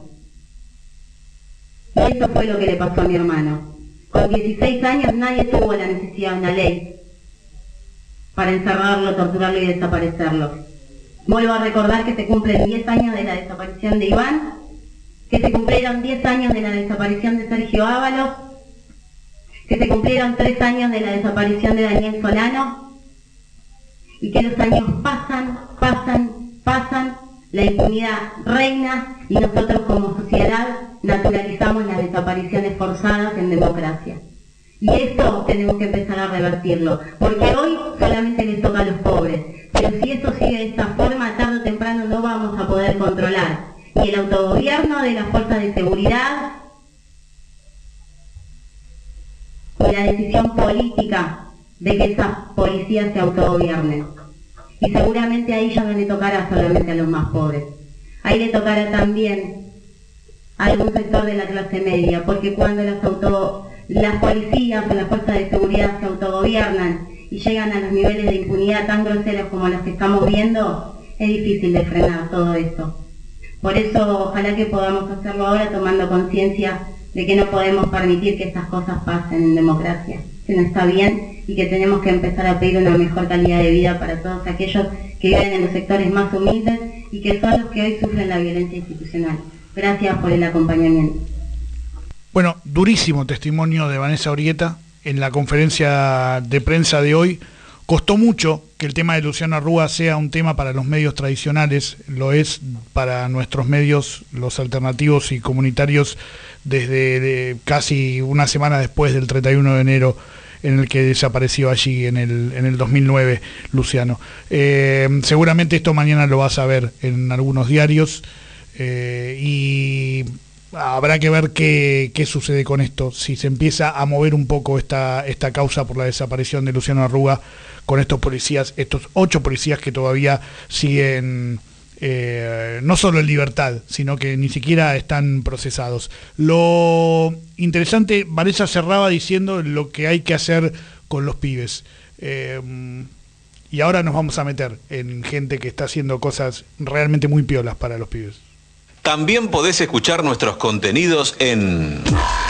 Y eso fue lo que le pasó a mi hermano. Con 16 años nadie tuvo la necesidad de una ley para encerrarlo, torturarlo y desaparecerlo. Vuelvo a recordar que se cumplen 10 años de la desaparición de Iván, que se cumplieron 10 años de la desaparición de Sergio Ábalos, que se cumplieron 3 años de la desaparición de Daniel Solano, y que los años pasan, la impunidad reina y nosotros como sociedad naturalizamos las desapariciones forzadas en democracia. Y eso tenemos que empezar a revertirlo, porque hoy solamente les toca a los pobres, pero si esto sigue de esta forma, tarde o temprano no vamos a poder controlar ni el autogobierno de las fuerzas de seguridad, ni la decisión política de que esas policías se autogobiernen. Y seguramente ahí ya no le tocará solamente a los más pobres, ahí le tocará también a algún sector de la clase media, porque cuando las policías o las fuerzas de seguridad se autogobiernan y llegan a los niveles de impunidad tan groseros como los que estamos viendo, es difícil de frenar todo esto. Por eso ojalá que podamos hacerlo ahora tomando conciencia de que no podemos permitir que estas cosas pasen en democracia, que no está bien y que tenemos que empezar a pedir una mejor calidad de vida para todos aquellos que viven en los sectores más humildes y que son los que hoy sufren la violencia institucional. Gracias por el acompañamiento. Bueno, durísimo testimonio de Vanessa Orrieta en la conferencia de prensa de hoy. Costó mucho que el tema de Luciano Arruga sea un tema para los medios tradicionales, lo es para nuestros medios, los alternativos y comunitarios, desde casi una semana después del 31 de enero, en el que desapareció allí en el 2009 Luciano. Seguramente esto mañana lo vas a ver en algunos diarios y habrá que ver qué sucede con esto, si se empieza a mover un poco esta causa por la desaparición de Luciano Arruga con estos policías, estos 8 policías que todavía siguen no solo en libertad, sino que ni siquiera están procesados. Lo interesante, Vanessa cerraba diciendo lo que hay que hacer con los pibes. Y ahora nos vamos a meter en gente que está haciendo cosas realmente muy piolas para los pibes. También podés escuchar nuestros contenidos en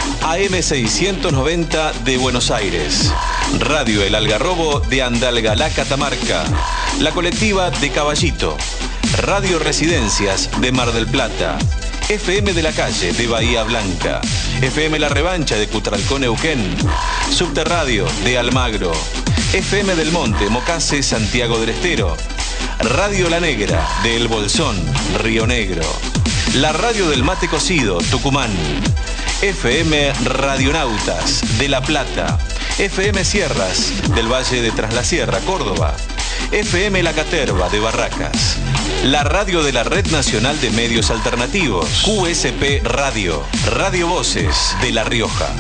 AM690 de Buenos Aires, Radio El Algarrobo de Andalgalá, Catamarca, La Colectiva de Caballito, Radio Residencias de Mar del Plata, FM de la Calle de Bahía Blanca, FM La Revancha de Cutralcón, Neuquén, Subterradio de Almagro, FM del Monte, Mocase, Santiago del Estero. Radio La Negra, de El Bolsón, Río Negro. La radio del mate cocido, Tucumán. FM Radionautas, de La Plata. FM Sierras, del Valle de Tras la Sierra, Córdoba. FM La Caterva, de Barracas. La radio de la Red Nacional de Medios Alternativos, QSP Radio. Radio Voces, de La Rioja.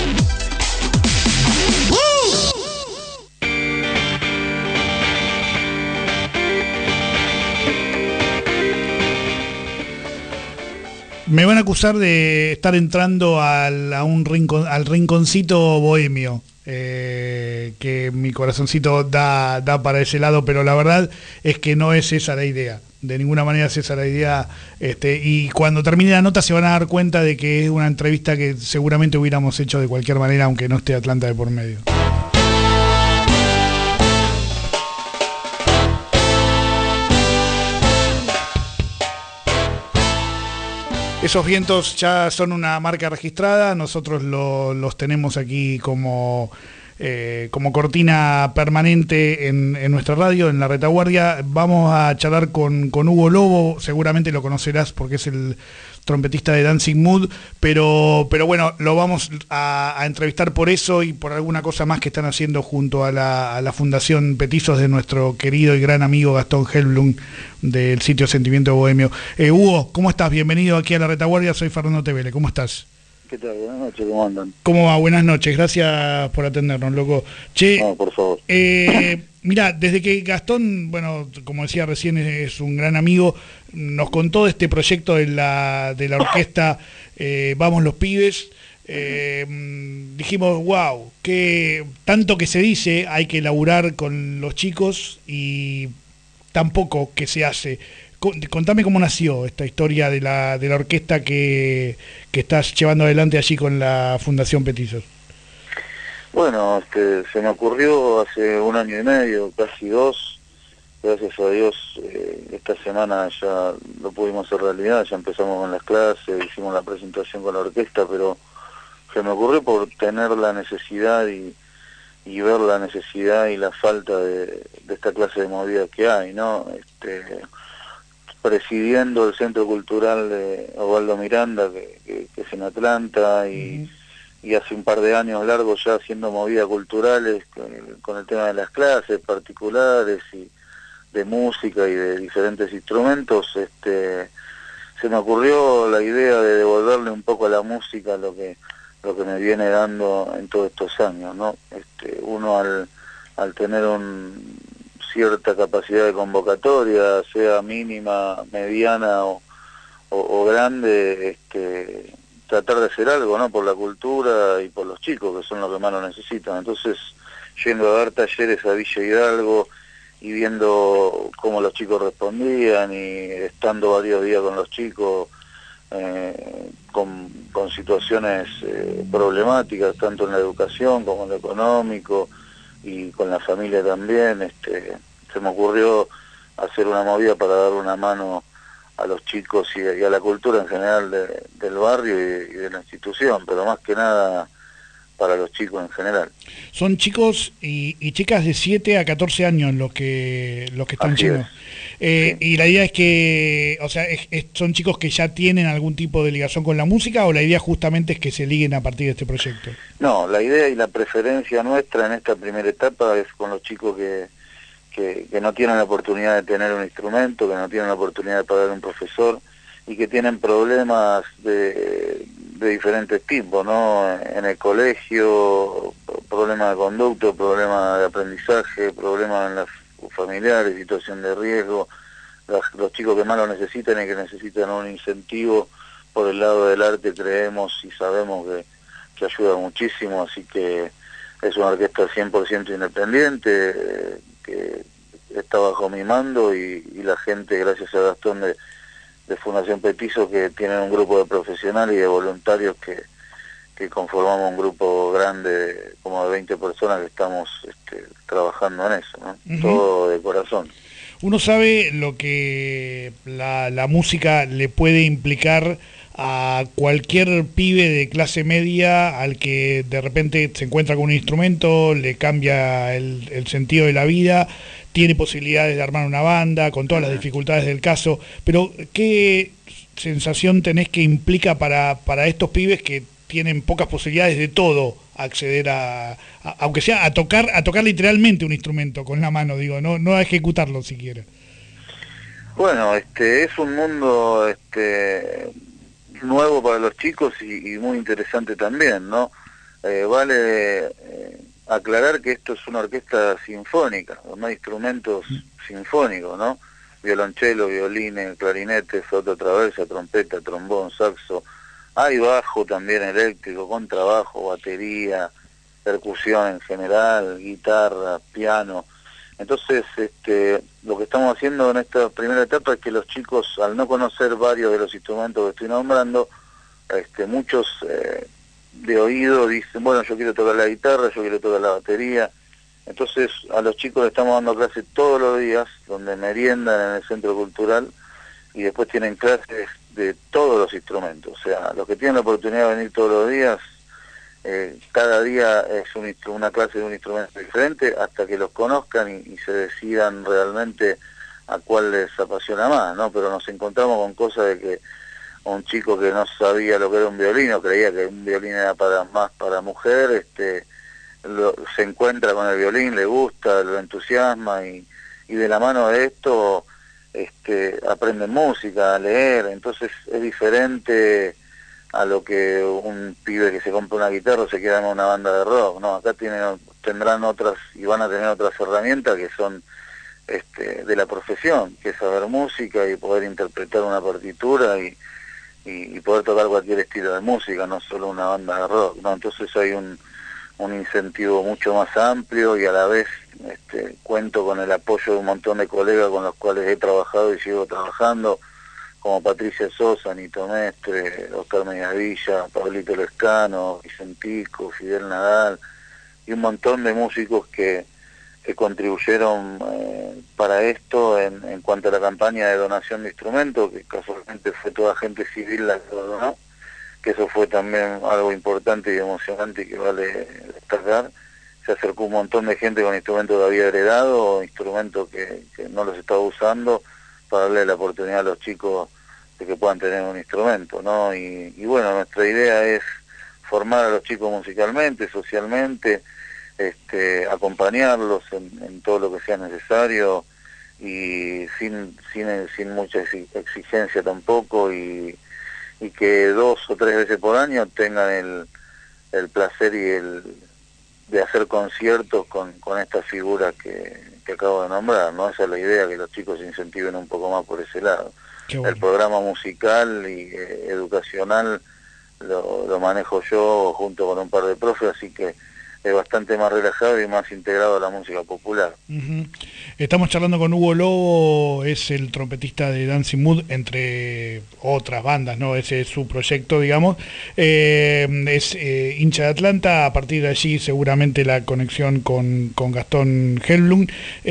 Me van a acusar de estar entrando al rinconcito bohemio, que mi corazoncito da para ese lado, pero la verdad es que no es esa la idea. De ninguna manera es esa la idea. Y cuando termine la nota se van a dar cuenta de que es una entrevista que seguramente hubiéramos hecho de cualquier manera, aunque no esté Atlanta de por medio. Esos vientos ya son una marca registrada, nosotros los tenemos aquí como cortina permanente en nuestra radio, en La Retaguardia. Vamos a charlar con Hugo Lobo, seguramente lo conocerás porque es el trompetista de Dancing Mood, pero bueno, lo vamos a entrevistar por eso y por alguna cosa más que están haciendo junto a la Fundación Petizos de nuestro querido y gran amigo Gastón Helblum del sitio Sentimiento Bohemio. Hugo, ¿cómo estás? Bienvenido aquí a La Retaguardia, soy Fernando Tevele, ¿cómo estás? ¿Qué tal? Buenas noches, ¿cómo andan? ¿Cómo va? Buenas noches, gracias por atendernos, loco. Che, no, por favor. Mira, desde que Gastón, bueno, como decía recién, es un gran amigo, nos contó de este proyecto de la orquesta Vamos los Pibes, dijimos, wow, que tanto que se dice, hay que laburar con los chicos y tan poco que se hace. Contame cómo nació esta historia de la orquesta que estás llevando adelante allí con la Fundación Petizos. Bueno, se me ocurrió hace 1 año y medio, casi 2. Gracias a Dios, esta semana ya lo pudimos hacer realidad, ya empezamos con las clases, hicimos la presentación con la orquesta, pero se me ocurrió por tener la necesidad y ver la necesidad y la falta de esta clase de movida que hay, ¿no? Presidiendo el Centro Cultural de Osvaldo Miranda, que es en Atlanta, y hace un par de años largos ya haciendo movidas culturales con el tema de las clases particulares y de música y de diferentes instrumentos. Se me ocurrió la idea de devolverle un poco a la música lo que me viene dando en todos estos años, ¿no? Uno al tener cierta capacidad de convocatoria, sea mínima, mediana o grande, tratar de hacer algo, ¿no? Por la cultura y por los chicos, que son los que más lo necesitan. Entonces, yendo a dar talleres a Villa Hidalgo y viendo cómo los chicos respondían y estando varios días con los chicos con situaciones problemáticas, tanto en la educación como en lo económico y con la familia también, se me ocurrió hacer una movida para dar una mano a los chicos y a la cultura en general del barrio y de la institución, pero más que nada para los chicos en general. Son chicos y chicas de 7 a 14 años los que están yendo. Sí. Y la idea es que, o sea, ¿son chicos que ya tienen algún tipo de ligación con la música o la idea justamente es que se liguen a partir de este proyecto? No, la idea y la preferencia nuestra en esta primera etapa es con los chicos que no tienen la oportunidad de tener un instrumento, que no tienen la oportunidad de pagar un profesor y que tienen problemas de diferentes tipos, ¿no? En el colegio, problemas de conducta, problemas de aprendizaje, problemas en las familiares, situación de riesgo, los chicos que más lo necesitan y que necesitan un incentivo por el lado del arte, creemos y sabemos que ayuda muchísimo, así que es una orquesta 100% independiente, que está bajo mi mando y la gente, gracias a Gastón de Fundación Petizos, que tienen un grupo de profesionales y de voluntarios que conformamos un grupo grande, como de 20 personas que estamos trabajando en eso, ¿no? Todo de corazón. Uno sabe lo que la música le puede implicar a cualquier pibe de clase media al que de repente se encuentra con un instrumento, le cambia el sentido de la vida, tiene posibilidades de armar una banda, con todas las dificultades del caso, pero ¿qué sensación tenés que implica para estos pibes que tienen pocas posibilidades de todo acceder aunque sea a tocar literalmente un instrumento con la mano, digo, no a ejecutarlo siquiera? Bueno, es un mundo nuevo para los chicos y muy interesante también, ¿no? Vale aclarar que esto es una orquesta sinfónica, no hay instrumentos sinfónicos, ¿no? Violonchelo, violines, clarinetes, flauta traversa, trompeta, trombón, saxo, hay bajo también eléctrico, contrabajo, batería, percusión en general, guitarra, piano. Entonces, lo que estamos haciendo en esta primera etapa es que los chicos, al no conocer varios de los instrumentos que estoy nombrando, muchos de oído dicen, bueno, yo quiero tocar la guitarra, yo quiero tocar la batería. Entonces, a los chicos les estamos dando clases todos los días, donde meriendan en el centro cultural, y después tienen clases de todos los instrumentos. O sea, los que tienen la oportunidad de venir todos los días, cada día es una clase de un instrumento diferente hasta que los conozcan y se decidan realmente a cuál les apasiona más, ¿no? Pero nos encontramos con cosas de que un chico que no sabía lo que era un violín o creía que un violín era más para mujer, se encuentra con el violín, le gusta, lo entusiasma y de la mano de esto aprende música, a leer. Entonces es diferente a lo que un pibe que se compra una guitarra o se queda en una banda de rock, ¿no? Acá tendrán otras y van a tener otras herramientas que son de la profesión, que es saber música y poder interpretar una partitura y poder tocar cualquier estilo de música, no solo una banda de rock, ¿no? Entonces hay un incentivo mucho más amplio y a la vez cuento con el apoyo de un montón de colegas con los cuales he trabajado y sigo trabajando, como Patricia Sosa, Nito Mestre, Oscar Mediavilla, Pablito Lescano, Vicentico, Fidel Nadal, y un montón de músicos que contribuyeron para esto en cuanto a la campaña de donación de instrumentos, que casualmente fue toda gente civil la que lo donó, que eso fue también algo importante y emocionante y que vale destacar. Se acercó un montón de gente con instrumentos que había heredado o instrumentos que no los estaba usando, para darle la oportunidad a los chicos de que puedan tener un instrumento, ¿no? Y bueno, nuestra idea es formar a los chicos musicalmente, socialmente, acompañarlos en todo lo que sea necesario y sin mucha exigencia tampoco, y que 2 o 3 veces por año tengan el placer de hacer conciertos con estas figuras que acabo de nombrar, ¿no? Esa es la idea, que los chicos se incentiven un poco más por ese lado. Bueno. El programa musical y educacional lo manejo yo junto con un par de profes, así que es bastante más relajado y más integrado a la música popular. Estamos charlando con Hugo Lobo, es el trompetista de Dancing Mood, entre otras bandas, ¿no? Ese es su proyecto, digamos. Es hincha de Atlanta, a partir de allí seguramente la conexión con Gastón Helblum.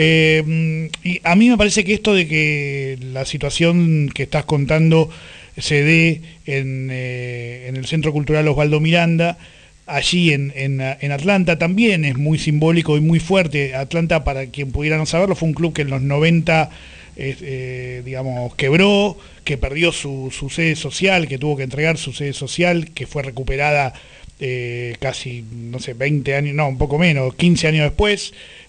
Y a mí me parece que esto de que la situación que estás contando se dé en el Centro Cultural Osvaldo Miranda, allí en Atlanta, también es muy simbólico y muy fuerte. Atlanta, para quien pudiera no saberlo, fue un club que en los 90 digamos, quebró, que perdió su sede social, que tuvo que entregar su sede social, que fue recuperada casi, no sé, 20 años, no, un poco menos, 15 años después,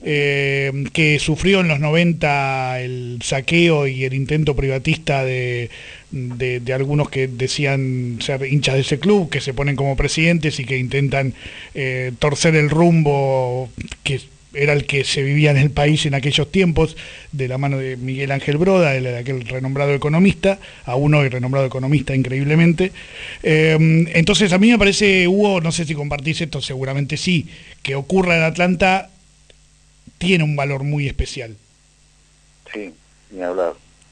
que sufrió en los 90 el saqueo y el intento privatista de algunos que decían ser hinchas de ese club, que se ponen como presidentes y que intentan torcer el rumbo que era el que se vivía en el país en aquellos tiempos, de la mano de Miguel Ángel Broda, de aquel renombrado economista, aún hoy renombrado economista increíblemente. Entonces a mí me parece, Hugo, no sé si compartís esto, seguramente sí, que ocurra en Atlanta tiene un valor muy especial. Sí, ni hablar.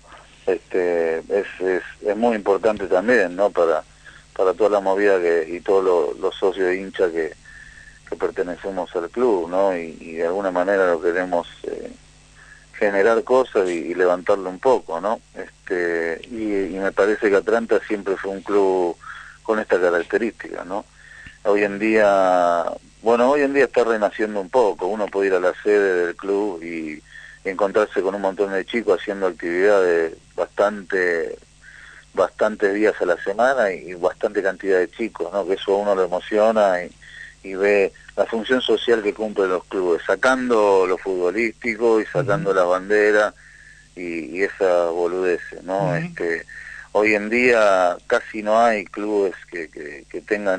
Es muy importante también, ¿no? Para toda la movida y todos los socios de hinchas que pertenecemos al club, ¿no? Y de alguna manera lo queremos generar cosas y levantarlo un poco, ¿no? Y me parece que Atlanta siempre fue un club con esta característica, ¿no? Hoy en día está renaciendo un poco. Uno puede ir a la sede del club y encontrarse con un montón de chicos haciendo actividades bastantes días a la semana y bastante cantidad de chicos, ¿no? Que eso a uno lo emociona y ve la función social que cumplen los clubes, sacando lo futbolístico y sacando la bandera y esa boludez, ¿no? Hoy en día casi no hay clubes que tengan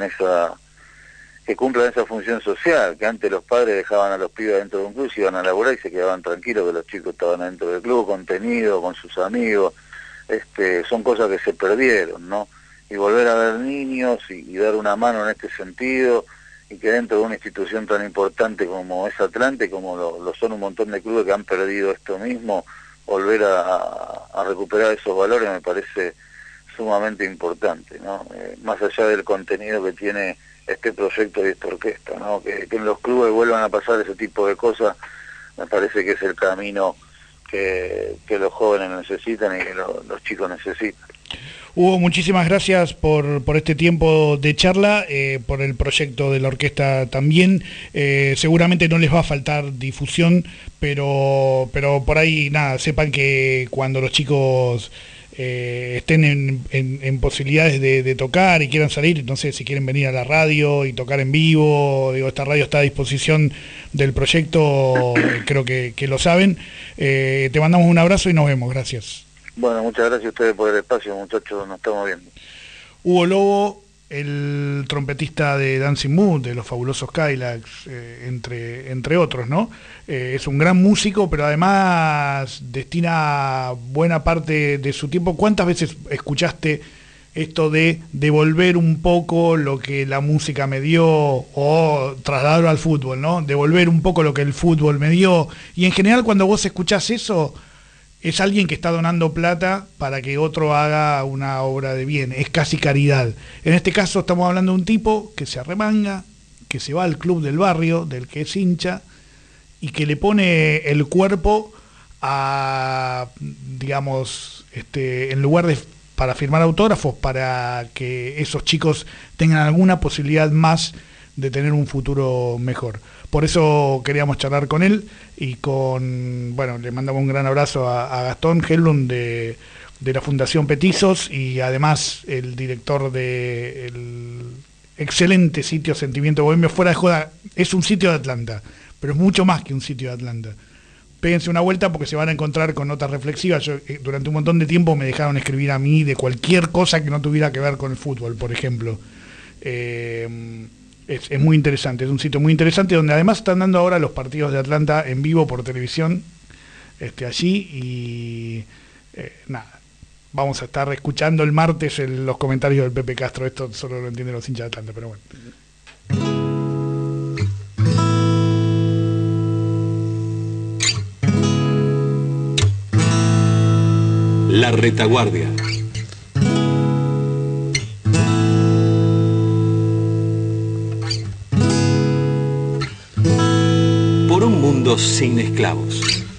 que cumplan esa función social, que antes los padres dejaban a los pibes dentro de un club, se iban a laburar y se quedaban tranquilos que los chicos estaban dentro del club, contenido, con sus amigos. Son cosas que se perdieron, ¿no? Y volver a ver niños y dar una mano en este sentido, y que dentro de una institución tan importante como es Atlante, como lo son un montón de clubes que han perdido esto mismo, volver a recuperar esos valores me parece sumamente importante, ¿no? Más allá del contenido que tiene este proyecto y esta orquesta, ¿no? Que en los clubes vuelvan a pasar ese tipo de cosas, me parece que es el camino que los jóvenes necesitan y que los chicos necesitan. Hugo, muchísimas gracias por este tiempo de charla, por el proyecto de la orquesta también. Seguramente no les va a faltar difusión, pero por ahí nada, sepan que cuando los chicos estén en posibilidades de tocar y quieran salir, no sé, si quieren venir a la radio y tocar en vivo, digo, esta radio está a disposición del proyecto, creo que lo saben. Te mandamos un abrazo y nos vemos, gracias. Bueno, muchas gracias a ustedes por el espacio, muchachos, nos estamos viendo. Hugo Lobo, el trompetista de Dancing Mood, de los fabulosos Cadillacs, entre otros, ¿no? Es un gran músico, pero además destina buena parte de su tiempo. ¿Cuántas veces escuchaste esto de devolver un poco lo que la música me dio o trasladarlo al fútbol, ¿no? Devolver un poco lo que el fútbol me dio. Y en general cuando vos escuchás eso, es alguien que está donando plata para que otro haga una obra de bien, es casi caridad. En este caso estamos hablando de un tipo que se arremanga, que se va al club del barrio, del que es hincha, y que le pone el cuerpo a, digamos, en lugar de para firmar autógrafos, para que esos chicos tengan alguna posibilidad más de tener un futuro mejor. Por eso queríamos charlar con él y le mandamos un gran abrazo a Gastón Hedlund de la Fundación Petizos y además el director del excelente sitio Sentimiento Bohemio. Fuera de joda, es un sitio de Atlanta, pero es mucho más que un sitio de Atlanta. Péguense una vuelta porque se van a encontrar con notas reflexivas. Durante un montón de tiempo me dejaron escribir a mí de cualquier cosa que no tuviera que ver con el fútbol, por ejemplo. Es muy interesante, es un sitio muy interesante donde además están dando ahora los partidos de Atlanta en vivo por televisión allí y nada, vamos a estar escuchando el martes los comentarios del Pepe Castro. Esto solo lo entienden los hinchas de Atlanta, pero bueno. La Retaguardia. Por un mundo sin esclavos.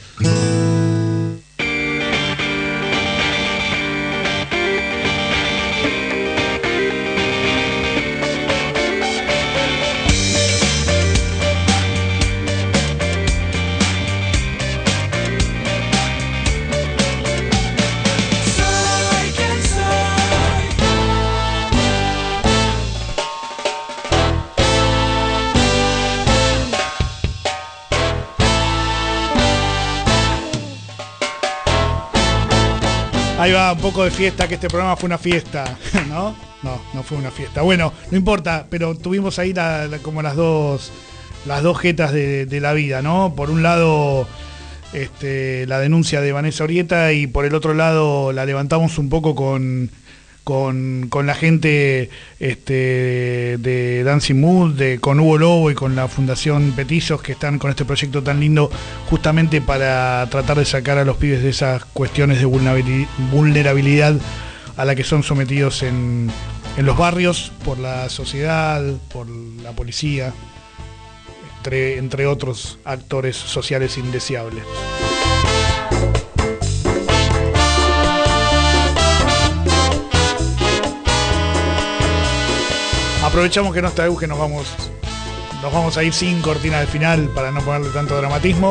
Ahí va, un poco de fiesta, que este programa fue una fiesta, ¿no? No fue una fiesta. Bueno, no importa, pero tuvimos ahí como las dos jetas de la vida, ¿no? Por un lado, la denuncia de Vanessa Orieta y por el otro lado la levantamos un poco con la gente de Dancing Mood, con Hugo Lobo y con la Fundación Petizos, que están con este proyecto tan lindo justamente para tratar de sacar a los pibes de esas cuestiones de vulnerabilidad a la que son sometidos en los barrios por la sociedad, por la policía, entre otros actores sociales indeseables. aprovechamos que no está Euge, nos vamos a ir sin cortina de final para no ponerle tanto dramatismo.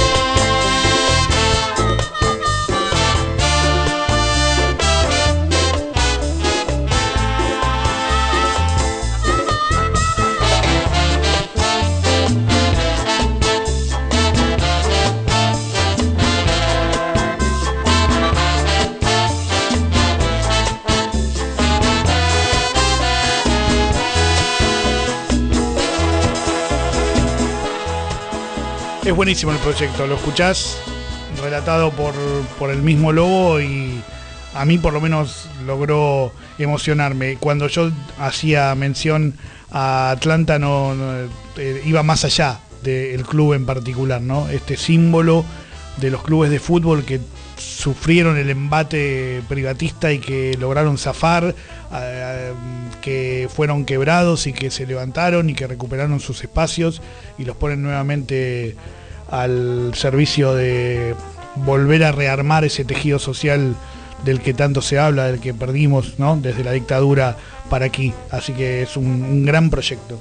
Es buenísimo el proyecto, lo escuchás relatado por el mismo Lobo y a mí por lo menos logró emocionarme. Cuando yo hacía mención a Atlanta iba más allá del club en particular, ¿no? Este símbolo de los clubes de fútbol que sufrieron el embate privatista y que lograron zafar, que fueron quebrados y que se levantaron y que recuperaron sus espacios y los ponen nuevamente al servicio de volver a rearmar ese tejido social del que tanto se habla, del que perdimos, ¿no? Desde la dictadura para aquí. Así que es un gran proyecto.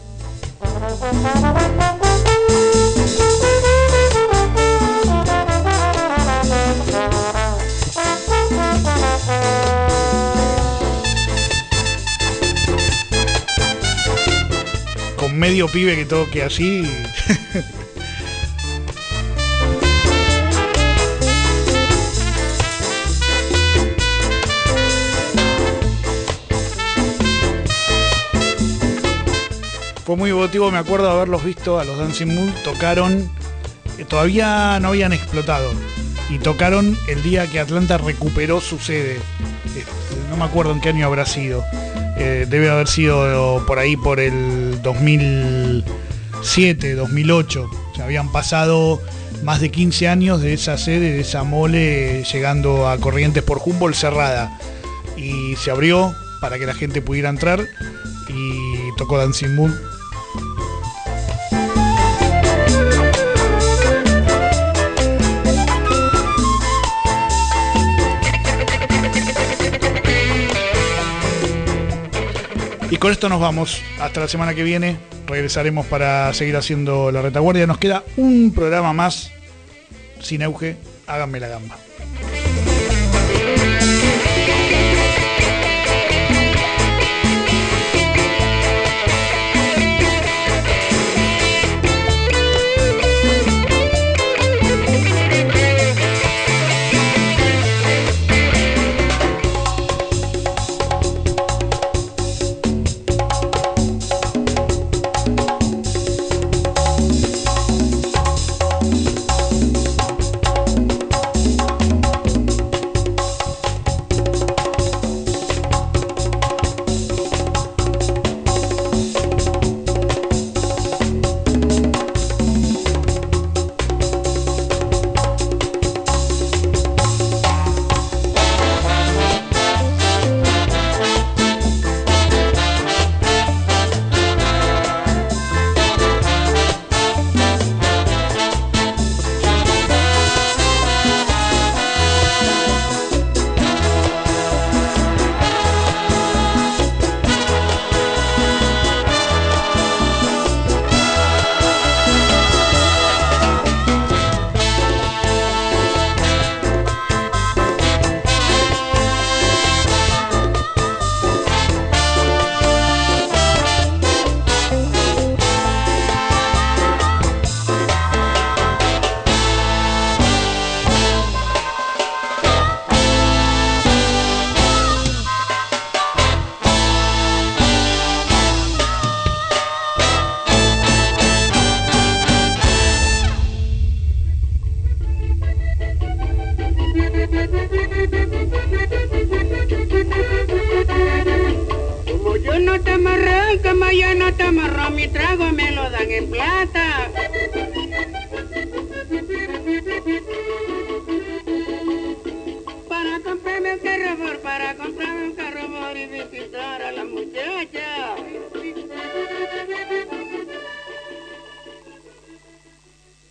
Con medio pibe que toque así. Fue muy emotivo, me acuerdo de haberlos visto a los Dancing Moon, tocaron, todavía no habían explotado, y tocaron el día que Atlanta recuperó su sede. No me acuerdo en qué año habrá sido, debe haber sido por ahí por el 2007, 2008, o sea, habían pasado más de 15 años de esa sede, de esa mole, llegando a Corrientes por Humboldt cerrada, y se abrió para que la gente pudiera entrar, y tocó Dancing Moon. Y con esto nos vamos. Hasta la semana que viene. Regresaremos para seguir haciendo la retaguardia. Nos queda un programa más sin Euge. Háganme la gamba. Como yo no tomo ron, mi trago me lo dan en plata.